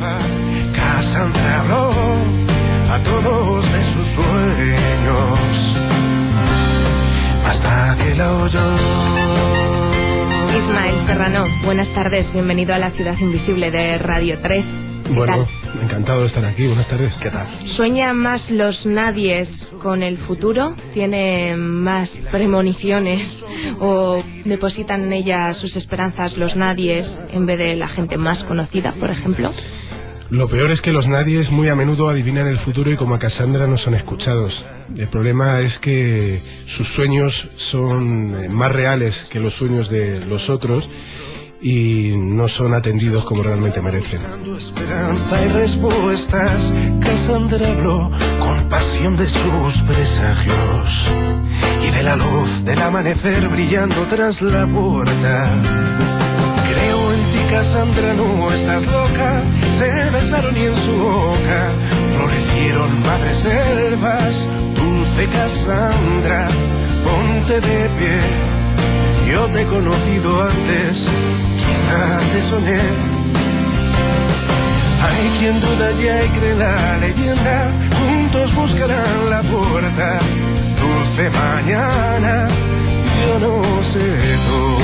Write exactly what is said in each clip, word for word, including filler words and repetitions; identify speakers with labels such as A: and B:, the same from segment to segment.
A: ropa. Cassandra habló a todos de sus sueños, mas nadie la oyó.
B: Ismael Serrano, buenas tardes, bienvenido a La Ciudad Invisible de Radio tres.
C: Bueno, encantado de estar aquí, buenas tardes. ¿Qué tal?
B: ¿Sueñan más los nadies con el futuro? ¿Tienen más premoniciones o depositan en ella sus esperanzas los nadies en vez de la gente más conocida, por ejemplo?
C: Lo peor es que los nadies muy a menudo adivinan el futuro y como a Cassandra no son escuchados. El problema es que sus sueños son más reales que los sueños de los otros y no son atendidos como realmente merecen.
A: Esperanza y respuestas, Cassandra habló con pasión de sus presagios y de la luz del amanecer brillando tras la puerta. Creo en ti, Cassandra, no estás loca. Se besaron y en su boca florecieron madres selvas. Dulce Cassandra, ponte de pie. Yo te he conocido antes, quizá te soñé. Hay quien duda ya y cree la leyenda. Juntos buscarán la puerta. Dulce mañana, yo no sé tú.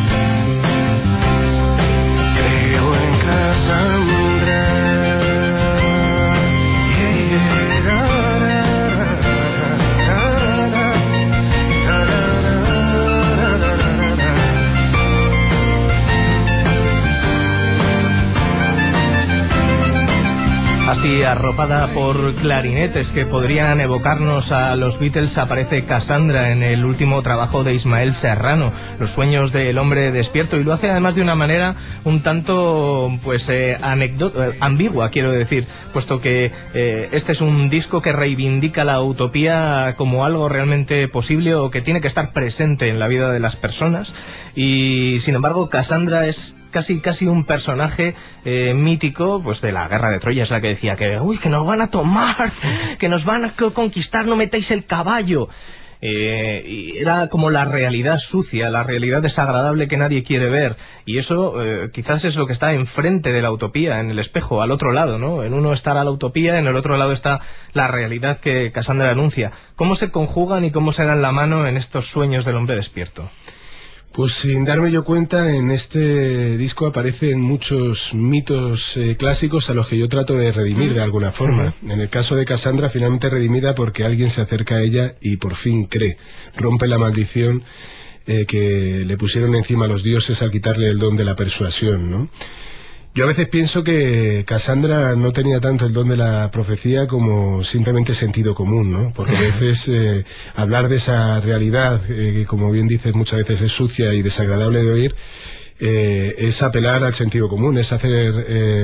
A: Creo en Cassandra.
D: Así, arropada por clarinetes que podrían evocarnos a los Beatles, aparece Cassandra en el último trabajo de Ismael Serrano, Los sueños del hombre despierto, y lo hace además de una manera un tanto pues eh, anecdota, ambigua, quiero decir, puesto que eh, este es un disco que reivindica la utopía como algo realmente posible o que tiene que estar presente en la vida de las personas, y sin embargo Cassandra es casi casi un personaje eh, mítico pues de la guerra de Troya. Es la que decía que uy, que nos van a tomar, que nos van a conquistar, no metáis el caballo. Eh, y era como la realidad sucia, la realidad desagradable que nadie quiere ver, y eso eh, quizás es lo que está enfrente de la utopía, en el espejo, al otro lado, ¿no? En uno está la utopía, en el otro lado está la realidad que Cassandra anuncia. ¿Cómo se conjugan y cómo se dan la mano en estos sueños del hombre despierto?
C: Pues sin darme yo cuenta, en este disco aparecen muchos mitos eh, clásicos a los que yo trato de redimir de alguna forma. En el caso de Cassandra, finalmente redimida porque alguien se acerca a ella y por fin cree, rompe la maldición eh, que le pusieron encima los dioses al quitarle el don de la persuasión, ¿no? Yo a veces pienso que Cassandra no tenía tanto el don de la profecía como simplemente sentido común, ¿no? Porque a veces eh, hablar de esa realidad, eh, que como bien dices muchas veces es sucia y desagradable de oír, eh, es apelar al sentido común, es hacer eh,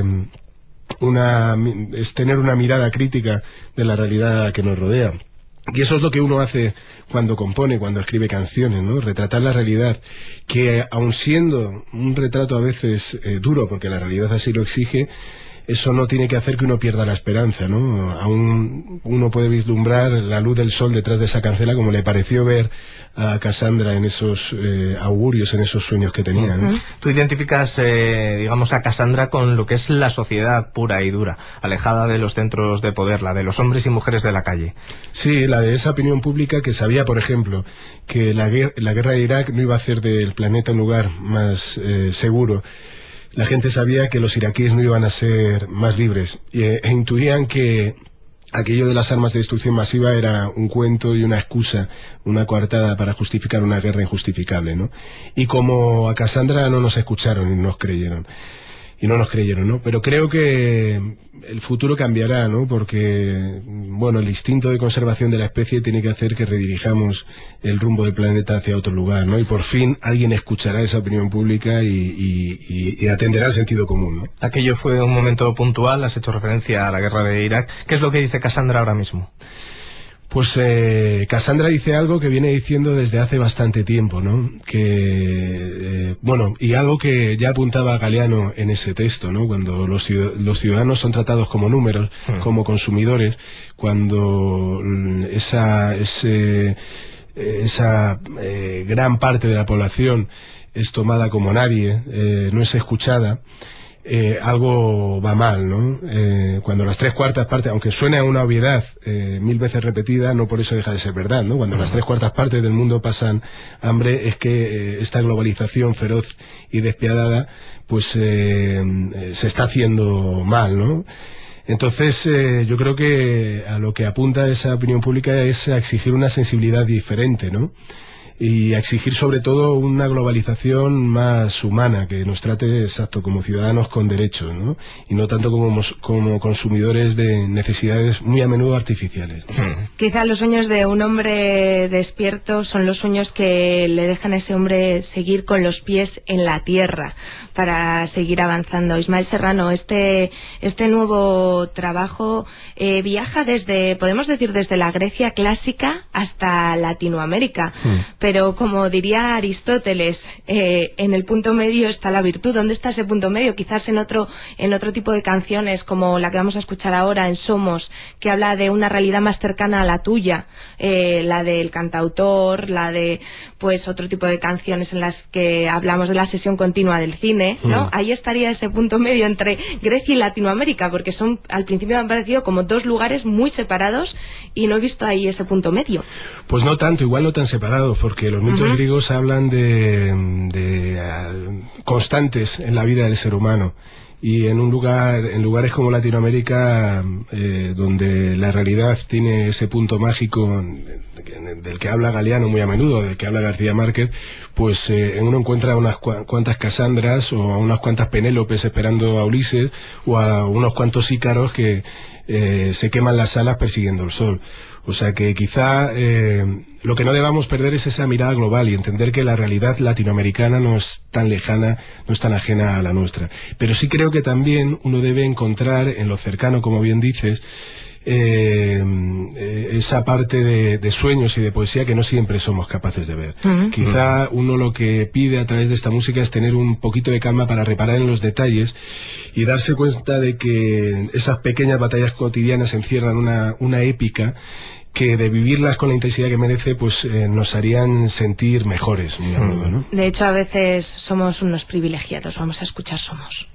C: una, es tener una mirada crítica de la realidad que nos rodea. Y eso es lo que uno hace cuando compone, cuando escribe canciones, ¿no? Retratar la realidad, que aun siendo un retrato a veces eh, duro, porque la realidad así lo exige, eso no tiene que hacer que uno pierda la esperanza, ¿no? Aún uno puede vislumbrar la luz del sol detrás de esa cancela, como le pareció ver a Cassandra en esos eh, augurios, en esos sueños que tenía, ¿no?
D: Tú identificas, eh, digamos, a Cassandra con lo que es la sociedad pura y dura, alejada de los centros de poder, la de los hombres y mujeres de la calle.
C: Sí, la de esa opinión pública que sabía, por ejemplo, que la, guer la guerra de Irak no iba a hacer del planeta un lugar más eh, seguro. La gente sabía que los iraquíes no iban a ser más libres e, e intuían que aquello de las armas de destrucción masiva era un cuento y una excusa, una coartada para justificar una guerra injustificable, ¿no? Y como a Cassandra no nos escucharon y nos creyeron. Y no nos creyeron, ¿no? Pero creo que el futuro cambiará, ¿no? Porque, bueno, el instinto de conservación de la especie tiene que hacer que redirijamos el rumbo del planeta hacia otro lugar, ¿no? Y por fin alguien escuchará esa opinión pública y, y, y, y atenderá al sentido común, ¿no?
D: Aquello fue un momento puntual, has hecho referencia a la guerra de Irak. ¿Qué es lo que dice Cassandra ahora mismo?
C: Pues eh, Cassandra dice algo que viene diciendo desde hace bastante tiempo, ¿no? Que, eh, bueno, y algo que ya apuntaba Galeano en ese texto, ¿no? Cuando los, los ciudadanos son tratados como números, hmm. como consumidores, cuando esa, ese, esa eh, gran parte de la población es tomada como nadie, eh, no es escuchada. eh, algo va mal, ¿no? Eh, cuando las tres cuartas partes, aunque suene a una obviedad eh, mil veces repetida, no por eso deja de ser verdad, ¿no? Cuando las tres cuartas partes del mundo pasan hambre, es que eh, esta globalización feroz y despiadada, pues eh, se está haciendo mal, ¿no? Entonces, eh, yo creo que a lo que apunta esa opinión pública es a exigir una sensibilidad diferente, ¿no? Y a exigir sobre todo una globalización más humana, que nos trate exacto como ciudadanos con derechos, ¿no? Y no tanto como, como consumidores de necesidades muy a menudo artificiales.
B: Quizá los sueños de un hombre despierto son los sueños que le dejan a ese hombre seguir con los pies en la tierra para seguir avanzando. Ismael Serrano, este, este nuevo trabajo eh, viaja desde, podemos decir, desde la Grecia clásica hasta Latinoamérica. Mm. Pero como diría Aristóteles, eh, en el punto medio está la virtud. ¿Dónde está ese punto medio? Quizás en otro, en otro tipo de canciones, como la que vamos a escuchar ahora, en Somos, que habla de una realidad más cercana a la tuya, eh, la del cantautor, la de pues otro tipo de canciones en las que hablamos de la sesión continua del cine, ¿no? Mm. Ahí estaría ese punto medio entre Grecia y Latinoamérica, porque son, al principio me han parecido como dos lugares muy separados y no he visto ahí ese punto medio.
C: Pues no tanto, igual no tan separados, porque los mitos uh-huh. griegos hablan de, de uh, constantes en la vida del ser humano. Y en un lugar, en lugares como Latinoamérica, eh, donde la realidad tiene ese punto mágico del que habla Galeano muy a menudo, del que habla García Márquez, pues eh, uno encuentra unas cuantas Casandras o a unas cuantas Penélopes esperando a Ulises, o a unos cuantos Ícaros que eh, se queman las alas persiguiendo el sol. O sea que quizá eh, lo que no debamos perder es esa mirada global y entender que la realidad latinoamericana no es tan lejana, no es tan ajena a la nuestra. Pero sí creo que también uno debe encontrar en lo cercano, como bien dices, eh, eh, esa parte de, de sueños y de poesía que no siempre somos capaces de ver. Uh-huh. Quizá uno lo que pide a través de esta música es tener un poquito de calma para reparar en los detalles y darse cuenta de que esas pequeñas batallas cotidianas encierran una, una épica que de vivirlas con la intensidad que merece, pues eh, nos harían sentir mejores muy a menudo, ¿no?
B: De hecho, a veces somos unos privilegiados. Vamos a escuchar Somos.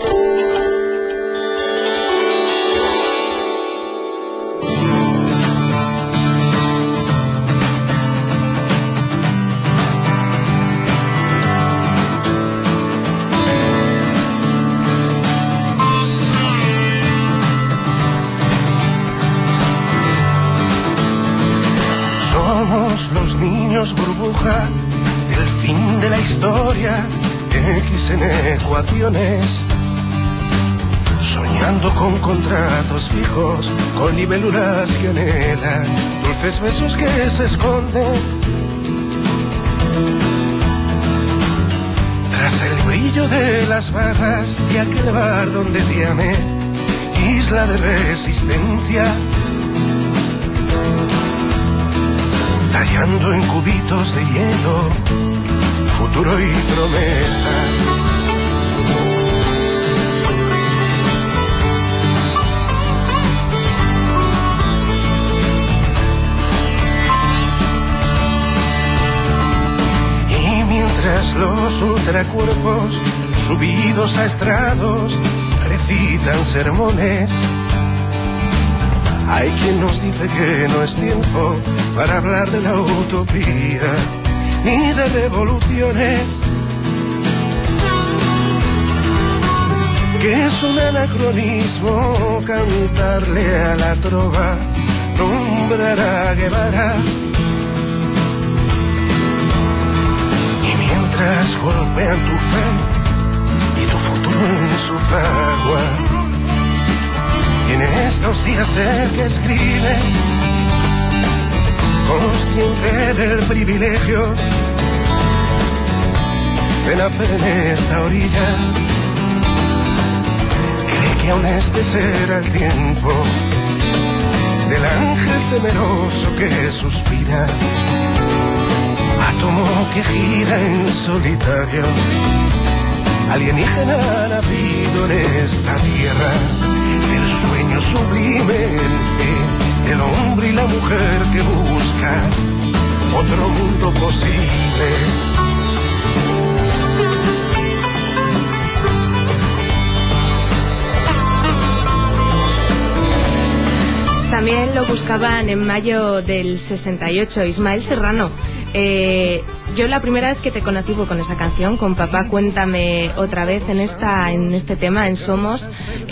A: Burbuja, el fin de la historia, X en ecuaciones, soñando con contratos fijos, con libélulas que anhelan, dulces besos que se esconden tras el brillo de las barras de aquel bar donde te amé, isla de resistencia, tallando en cubitos de hielo, futuro y promesa. Y mientras los ultracuerpos, subidos a estrados, recitan sermones, hay quien nos dice que no es tiempo para hablar de la utopía ni de revoluciones, que es un anacronismo cantarle a la trova, nombrar a Guevara. Y mientras golpean tu fe y tu futuro en su fragua, y en estos días el que escribe, consciente del privilegio de nacer en esta orilla, cree que aún es de ser al tiempo del ángel temeroso que suspira, átomo que gira en solitario, alienígena nacido en esta tierra, el sueño sublime del hombre y la mujer que busca otro mundo posible.
B: lo buscaban en mayo del sesenta y ocho. Ismael Serrano, eh, yo la primera vez que te conocí fue con esa canción, con Papá Cuéntame Otra Vez, en esta en este tema, en Somos.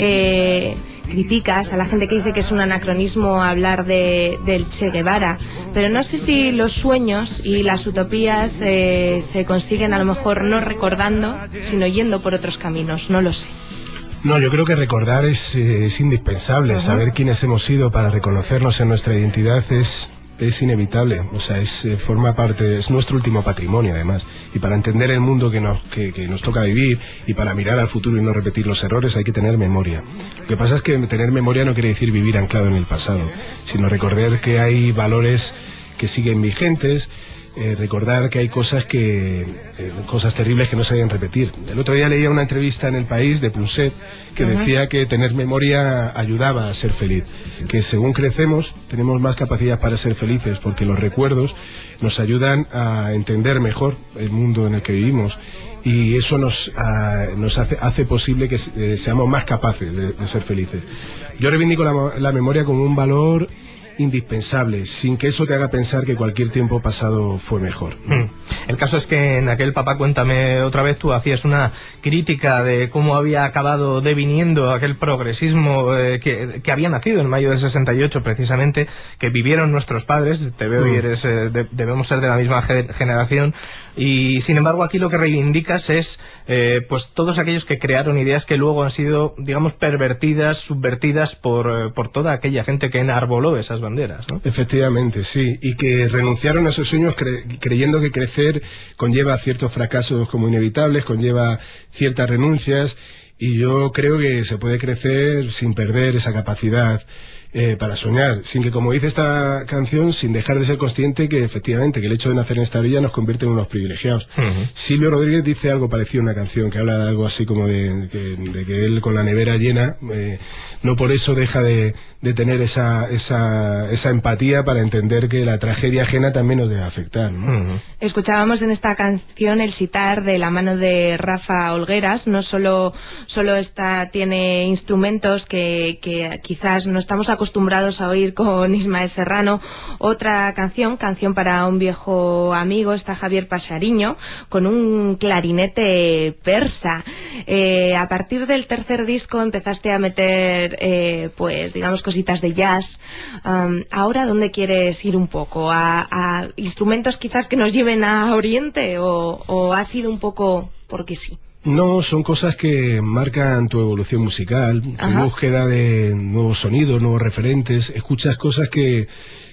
B: Eh, criticas a la gente que dice que es un anacronismo hablar de, del Che Guevara, pero no sé si los sueños y las utopías eh, se consiguen a lo mejor no recordando, sino yendo por otros caminos, no lo sé.
C: No, yo creo que recordar es, eh, es indispensable. Uh-huh. Saber quiénes hemos sido para reconocernos en nuestra identidad es, es inevitable. O sea, es eh, forma parte, es nuestro último patrimonio, además. Y para entender el mundo que nos, que, que nos toca vivir y para mirar al futuro y no repetir los errores hay que tener memoria. Lo que pasa es que tener memoria no quiere decir vivir anclado en el pasado, sino recordar que hay valores que siguen vigentes. Eh, recordar que hay cosas que eh, cosas terribles que no se deben repetir. El otro día leía una entrevista en El País de Punset que uh-huh. decía que tener memoria ayudaba a ser feliz, que según crecemos tenemos más capacidad para ser felices porque los recuerdos nos ayudan a entender mejor el mundo en el que vivimos y eso nos, a, nos hace, hace posible que eh, seamos más capaces de, de ser felices. Yo reivindico la, la memoria como un valor indispensable, sin que eso te haga pensar que cualquier tiempo pasado fue mejor.
D: Mm. El caso es que en aquel Papá Cuéntame Otra Vez tú hacías una crítica de cómo había acabado deviniendo aquel progresismo eh, que, que había nacido en mayo del sesenta y ocho precisamente, que vivieron nuestros padres. Te veo mm. y eres eh, de, debemos ser de la misma ge- generación y sin embargo aquí lo que reivindicas es eh, pues todos aquellos que crearon ideas que luego han sido, digamos, pervertidas, subvertidas por, eh, por toda aquella gente que enarboló esas banderas, ¿no?
C: Efectivamente, sí, y que renunciaron a esos sueños cre- creyendo que crecer conlleva ciertos fracasos como inevitables, conlleva ciertas renuncias, y yo creo que se puede crecer sin perder esa capacidad eh, para soñar, sin que, como dice esta canción, sin dejar de ser consciente que efectivamente que el hecho de nacer en esta villa nos convierte en unos privilegiados. Uh-huh. Silvio Rodríguez dice algo parecido a una canción que habla de algo así como de, de, de que él con la nevera llena eh, no por eso deja de, de tener esa, esa, esa empatía para entender que la tragedia ajena también nos debe afectar, ¿no? Uh-huh.
B: Escuchábamos en esta canción el sitar de la mano de Rafa Olgueras. No solo, solo esta tiene instrumentos que, que quizás no estamos acostumbrados a oír con Ismael Serrano. Otra canción, Canción para un viejo amigo, está Javier Pasariño con un clarinete persa. Eh, a partir del tercer disco empezaste a meter Eh, pues digamos cositas de jazz. Um, ahora, ¿dónde quieres ir un poco? ¿A, a instrumentos quizás que nos lleven a Oriente o, o ha sido un poco porque sí?
C: No, son cosas que marcan tu evolución musical, tu Ajá. búsqueda de nuevos sonidos, nuevos referentes. Escuchas cosas que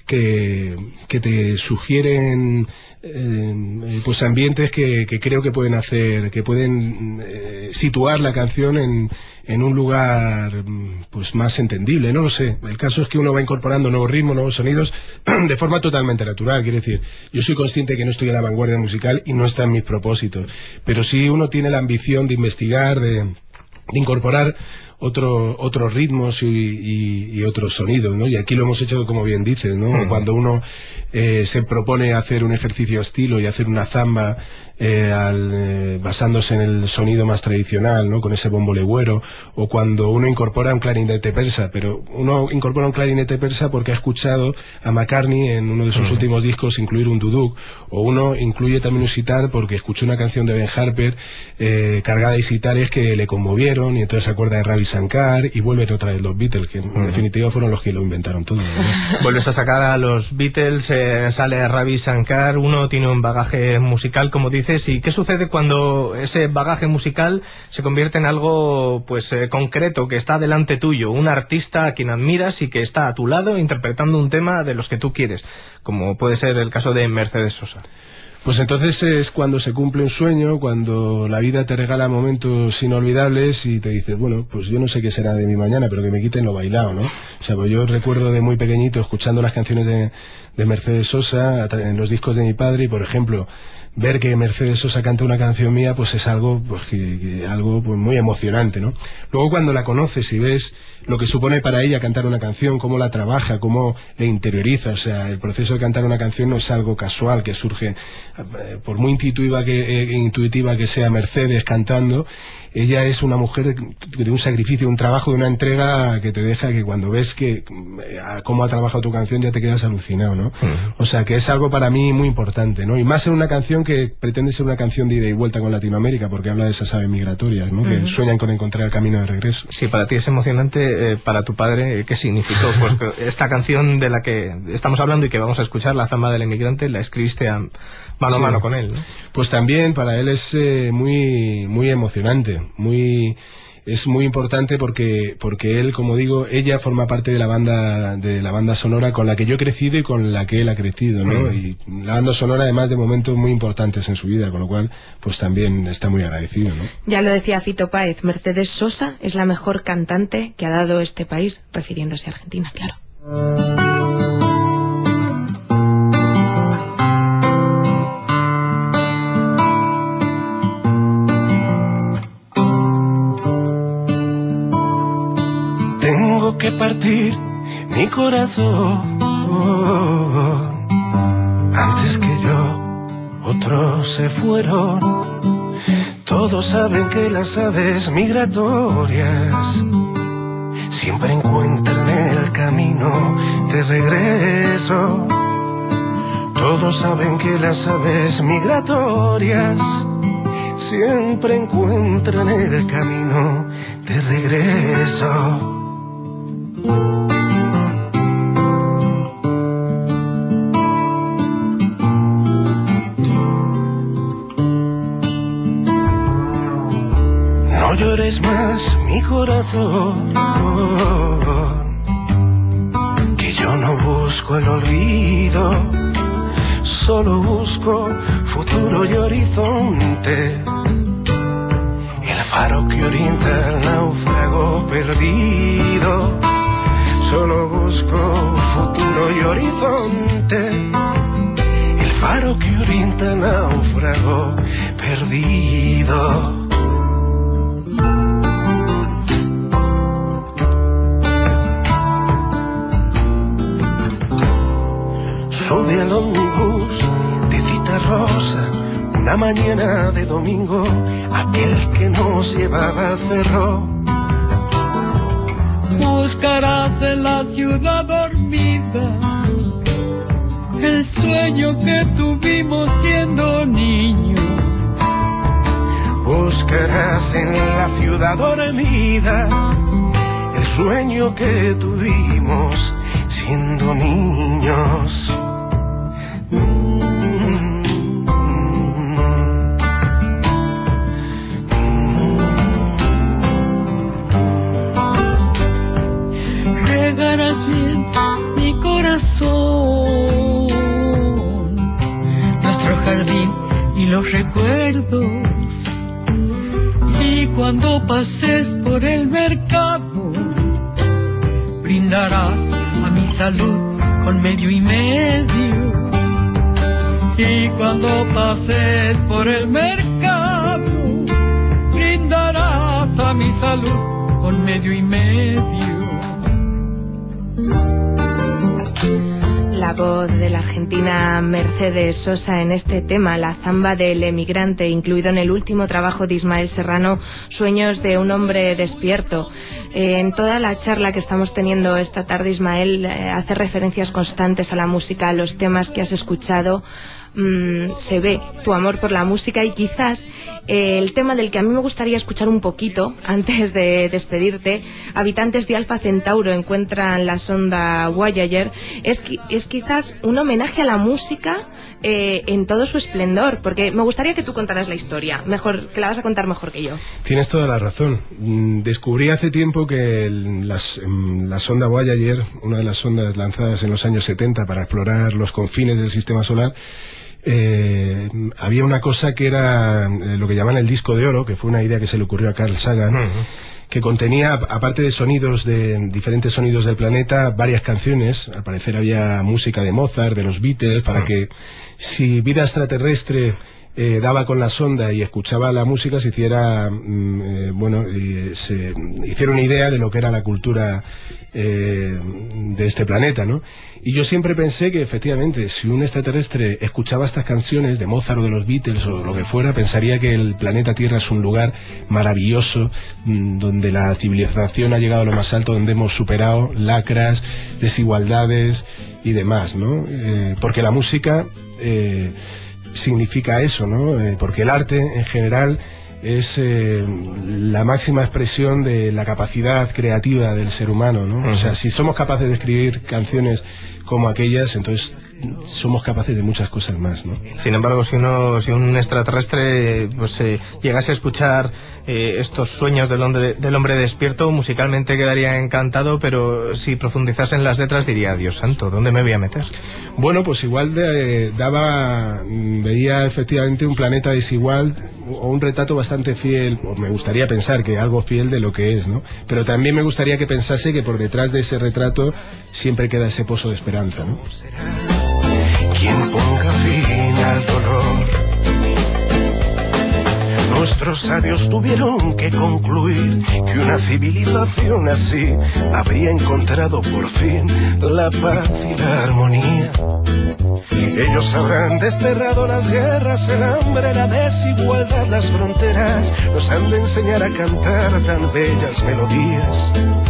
C: que, que te sugieren eh, pues ambientes que, que creo que pueden hacer, que pueden eh, situar la canción en, en un lugar pues más entendible, no lo sé. El caso es que uno va incorporando nuevos ritmos, nuevos sonidos de forma totalmente natural. Quiero decir, yo soy consciente que no estoy a la vanguardia musical y no está en mis propósitos, pero sí uno tiene la ambición de investigar, de, de incorporar otro, otros ritmos y, y, y otros sonidos, ¿no? Y aquí lo hemos hecho como bien dices, ¿no? Uh-huh. Cuando uno eh, se propone hacer un ejercicio estilo y hacer una zamba eh, al, eh, basándose en el sonido más tradicional, ¿no? Con ese bombo legüero, o cuando uno incorpora un clarinete persa, pero uno incorpora un clarinete persa porque ha escuchado a McCartney en uno de sus uh-huh. últimos discos incluir un duduk, o uno incluye también un sitar porque escuchó una canción de Ben Harper eh, cargada de sitares que le conmovieron y entonces se acuerda de Ravi Shankar y vuelven otra vez los Beatles, que en uh-huh. definitiva fueron los que lo inventaron todo, ¿no?
D: Vuelves a sacar a los Beatles, eh, sale Ravi Shankar, uno tiene un bagaje musical, como dices, y ¿qué sucede cuando ese bagaje musical se convierte en algo pues eh, concreto, que está delante tuyo, un artista a quien admiras y que está a tu lado interpretando un tema de los que tú quieres, como puede ser el caso de Mercedes Sosa?
C: Pues entonces es cuando se cumple un sueño, cuando la vida te regala momentos inolvidables y te dices, bueno, pues yo no sé qué será de mi mañana, pero que me quiten lo bailado, ¿no? O sea, pues yo recuerdo de muy pequeñito escuchando las canciones de, de Mercedes Sosa en los discos de mi padre y, por ejemplo, ver que Mercedes Sosa canta una canción mía, pues es algo pues que, que algo pues muy emocionante, ¿no? Luego cuando la conoces y ves lo que supone para ella cantar una canción, cómo la trabaja, cómo le interioriza, o sea, el proceso de cantar una canción no es algo casual que surge, eh, por muy intuitiva que, eh, intuitiva que sea Mercedes cantando, ella es una mujer de un sacrificio, un trabajo, de una entrega que te deja que cuando ves que cómo ha trabajado tu canción ya te quedas alucinado, ¿no? Uh-huh. O sea que es algo para mí muy importante, ¿no? Y más en una canción que pretende ser una canción de ida y vuelta con Latinoamérica, porque habla de esas aves migratorias, ¿no? Uh-huh. Que sueñan con encontrar el camino de regreso.
D: Sí, para ti es emocionante, eh, para tu padre, ¿qué significó? Pues esta canción de la que estamos hablando y que vamos a escuchar, La Zamba del Emigrante, la escribiste a mano a sí. mano con él, ¿no?
C: Pues también para él es eh, muy muy emocionante, muy es muy importante porque porque él, como digo, ella forma parte de la banda de la banda sonora con la que yo he crecido y con la que él ha crecido, ¿no? Mm. Y la banda sonora además de momentos muy importantes en su vida, con lo cual pues también está muy agradecido, ¿no?
B: Ya lo decía Fito Páez, Mercedes Sosa es la mejor cantante que ha dado este país, refiriéndose a Argentina, claro.
A: Que partir mi corazón antes que yo, otros se fueron. Todos saben que las aves migratorias siempre encuentran el camino de regreso. Todos saben que las aves migratorias siempre encuentran el camino de regreso. No llores más, mi corazón, que yo no busco el olvido, solo busco futuro y horizonte, el faro que orienta al náufrago perdido. Solo busco futuro y horizonte, el faro que orienta al náufrago perdido. Sube al ómnibus de cita rosa, una mañana de domingo, aquel que nos llevaba al cerro.
E: Buscarás en la ciudad dormida el sueño que tuvimos siendo niños.
A: Buscarás en la ciudad dormida el sueño que tuvimos siendo niños.
E: Los recuerdos, y cuando pases por el mercado brindarás a mi salud con medio y medio, y cuando pases por el mercado brindarás a mi salud con medio y medio.
B: La voz de la argentina Mercedes Sosa en este tema, La Zamba del Emigrante, incluido en el último trabajo de Ismael Serrano, Sueños de un hombre despierto. Eh, en toda la charla que estamos teniendo esta tarde, Ismael eh, hace referencias constantes a la música, a los temas que has escuchado. Mm, se ve tu amor por la música, y quizás eh, el tema del que a mí me gustaría escuchar un poquito antes de despedirte, habitantes de Alfa Centauro encuentran la sonda Voyager, es, es quizás un homenaje a la música eh, en todo su esplendor, porque me gustaría que tú contaras la historia, mejor, que la vas a contar mejor que yo.
C: Tienes toda la razón. Descubrí hace tiempo que el, las, la sonda Voyager, una de las sondas lanzadas en los años setenta para explorar los confines del sistema solar, Eh, había una cosa que era eh, lo que llaman el disco de oro, que fue una idea que se le ocurrió a Carl Sagan, uh-huh. que contenía, aparte de sonidos de diferentes sonidos del planeta, varias canciones. Al parecer había música de Mozart, de los Beatles, para uh-huh. que si vida extraterrestre eh, daba con la sonda y escuchaba la música, se hiciera, mm, eh, bueno, eh, se hiciera una idea de lo que era la cultura eh, de este planeta, ¿no? Y yo siempre pensé que efectivamente, si un extraterrestre escuchaba estas canciones de Mozart o de los Beatles o lo que fuera, pensaría que el planeta Tierra es un lugar maravilloso, mmm, donde la civilización ha llegado a lo más alto, donde hemos superado lacras, desigualdades y demás, ¿no? Eh, porque la música eh, significa eso, ¿no? Eh, porque el arte en general es eh, la máxima expresión de la capacidad creativa del ser humano, ¿no? Uh-huh. O sea, si somos capaces de escribir canciones como aquellas, entonces somos capaces de muchas cosas más, ¿no?
D: Sin embargo, si uno, si un extraterrestre pues eh, llegase a escuchar eh, estos sueños del hombre, del hombre despierto, musicalmente quedaría encantado, pero si profundizase en las letras diría, Dios santo, ¿dónde me voy a meter?
C: Bueno, pues igual de, eh, daba, veía efectivamente un planeta desigual o un retrato bastante fiel, o me gustaría pensar que algo fiel de lo que es, ¿no? Pero también me gustaría que pensase que por detrás de ese retrato siempre queda ese pozo de esperanza, ¿no?
A: Quien ponga fin al dolor. Nuestros sabios tuvieron que concluir que una civilización así habría encontrado por fin la paz y la armonía. Ellos habrán desterrado las guerras, el hambre, la desigualdad, las fronteras. Nos han de enseñar a cantar tan bellas melodías.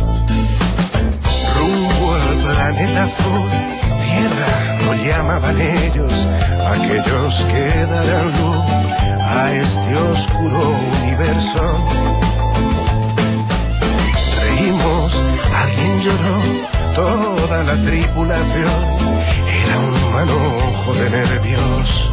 A: Rumbo al planeta azul, tierra, lo llamaban ellos, aquellos que darán luz a este oscuro universo. Reímos, alguien lloró, toda la tripulación era un manojo de nervios.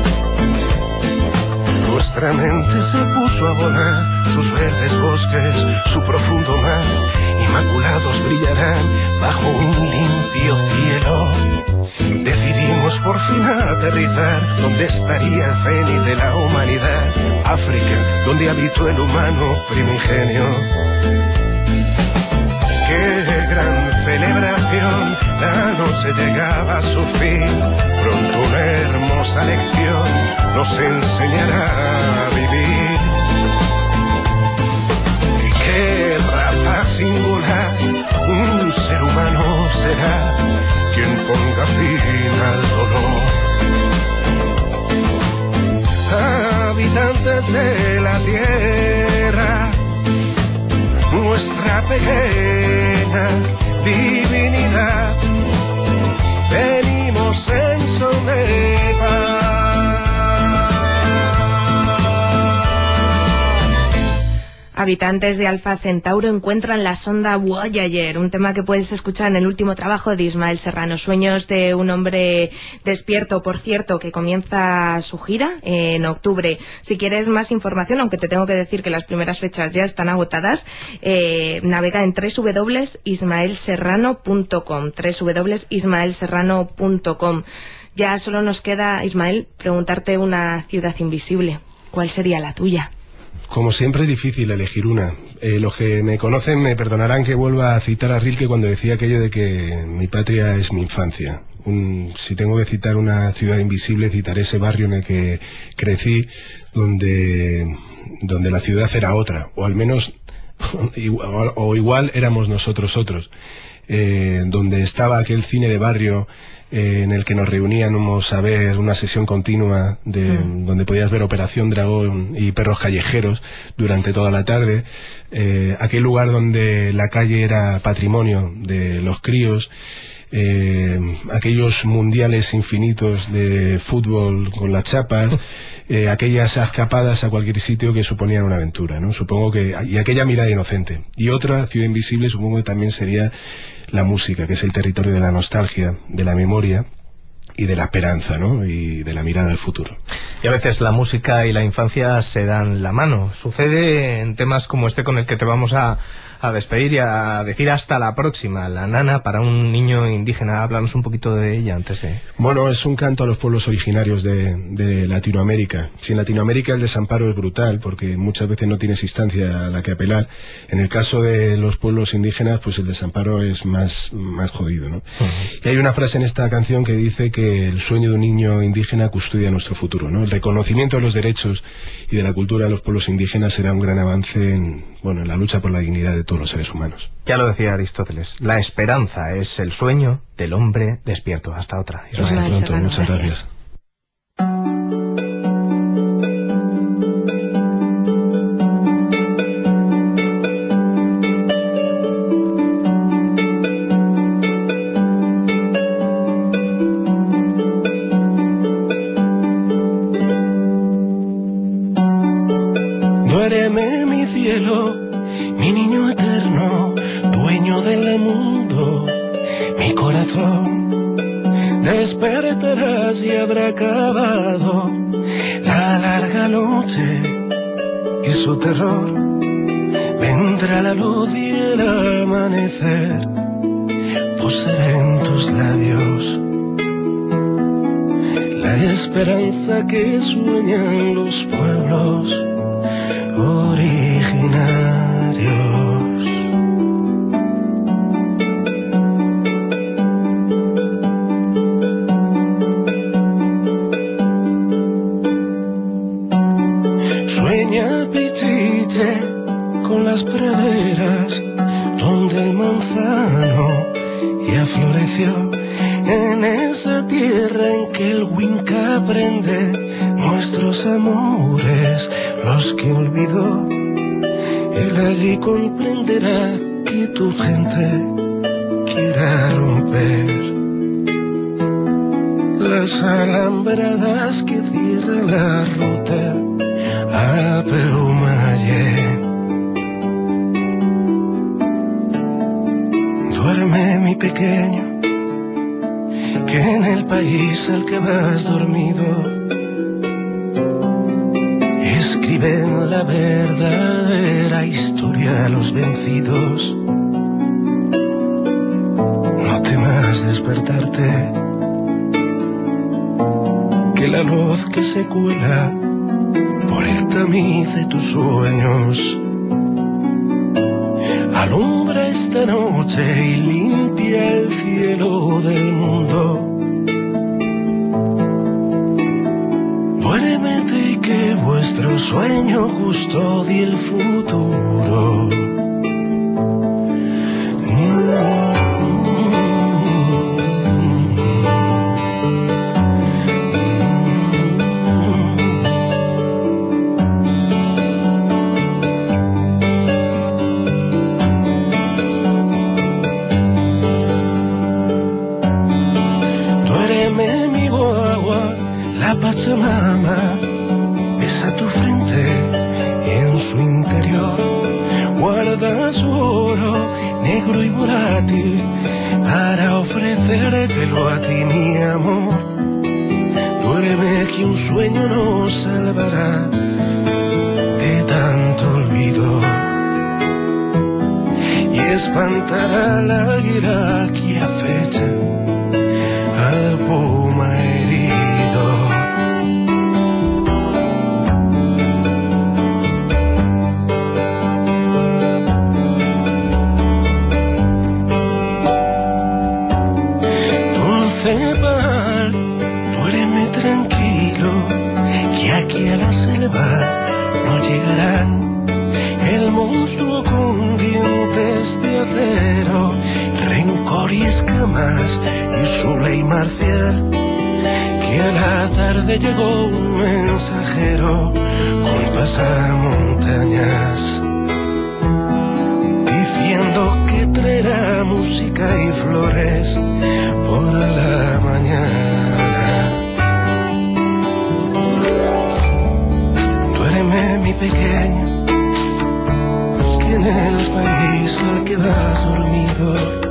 A: Nuestra mente se puso a volar, sus verdes bosques, su profundo mar, inmaculados brillarán bajo un limpio cielo. Decidimos por fin aterrizar donde estaría el cenit de la humanidad, África, donde habitó el humano primigenio. ¡Qué gran celebración! La noche llegaba a su fin, pronto una hermosa lección nos enseñará a vivir. ¡Qué raza singular! Un ser humano será quien ponga fin al dolor. Habitantes de la tierra, nuestra pequeña divinidad, venimos en son de paz.
B: Habitantes de Alfa Centauro encuentran la sonda Voyager, un tema que puedes escuchar en el último trabajo de Ismael Serrano, Sueños de un hombre despierto, por cierto, que comienza su gira en octubre. Si quieres más información, aunque te tengo que decir que las primeras fechas ya están agotadas, eh, navega en doble u doble u doble u punto ismael serrano punto com, doble u doble u doble u punto ismael serrano punto com. Ya solo nos queda, Ismael, preguntarte una ciudad invisible. ¿Cuál sería la tuya?
C: Como siempre es difícil elegir una. Eh, los que me conocen me perdonarán que vuelva a citar a Rilke cuando decía aquello de que mi patria es mi infancia. Un, si tengo que citar una ciudad invisible, citaré ese barrio en el que crecí, donde, donde la ciudad era otra, o al menos igual, o igual éramos nosotros otros. Eh, donde estaba aquel cine de barrio en el que nos reuníamos a ver una sesión continua de, mm. donde podías ver Operación Dragón y Perros Callejeros durante toda la tarde, eh, aquel lugar donde la calle era patrimonio de los críos, eh, aquellos mundiales infinitos de fútbol con las chapas, eh, aquellas escapadas a cualquier sitio que suponían una aventura, ¿no? Supongo que, y aquella mirada inocente. Y otra ciudad invisible supongo que también sería la música, que es el territorio de la nostalgia, de la memoria y de la esperanza, ¿no? Y de la mirada al futuro.
D: Y a veces la música y la infancia se dan la mano. Sucede en temas como este con el que te vamos a, a despedir y a decir hasta la próxima. La nana para un niño indígena. Háblanos un poquito de ella antes de...
C: Bueno, es un canto a los pueblos originarios de, de Latinoamérica. Si en Latinoamérica el desamparo es brutal, porque muchas veces no tienes instancia a la que apelar, en el caso de los pueblos indígenas, pues el desamparo es más, más jodido, ¿no? Uh-huh. Y hay una frase en esta canción que dice que que el sueño de un niño indígena custodia nuestro futuro, ¿no? El reconocimiento de los derechos y de la cultura de los pueblos indígenas será un gran avance en, bueno, en la lucha por la dignidad de todos los seres humanos.
D: Ya lo decía Aristóteles, la esperanza es el sueño del hombre despierto. Hasta otra.
C: Hasta pronto, muchas gracias.
A: Duéreme mi cielo, mi niño eterno, dueño del mundo, mi corazón. Despertarás y habrá acabado la larga noche y su terror. Vendrá la luz y el amanecer, posará en tus labios la esperanza que sueñan los pueblos originarios. Sueña Pichiche con las praderas donde el manzano ya floreció, en esa tierra en que el Winca aprende nuestros amores, los que olvidó. Él allí comprenderá que tu gente quiera romper las alambradas que cierran la ruta a Peumaye. Duerme mi pequeño, que en el país al que vas dormido escriben la verdadera historia a los vencidos. No temas despertarte, que la luz que se cuela por el tamiz de tus sueños alumbra esta noche y limpia el cielo del mundo. Duérmete que vuestro sueño custodie el futuro. Duéreme mi guagua, la Pachamama besa tu frente y en su interior guarda su oro negro y volátil para ofrecértelo a ti, mi amor. Duerme que un sueño nos salvará de tanto olvido y espantará la águila que acecha al puma herido. Duéreme tranquilo, que aquí a la selva no llegarán el monstruo con dientes de acero, rencor y escamas y su ley marcial. Que a la tarde llegó un mensajero con pasamontañas, diciendo que traerá música y flores por la mañana. Duéreme mi pequeño, que en el país al que vas dormido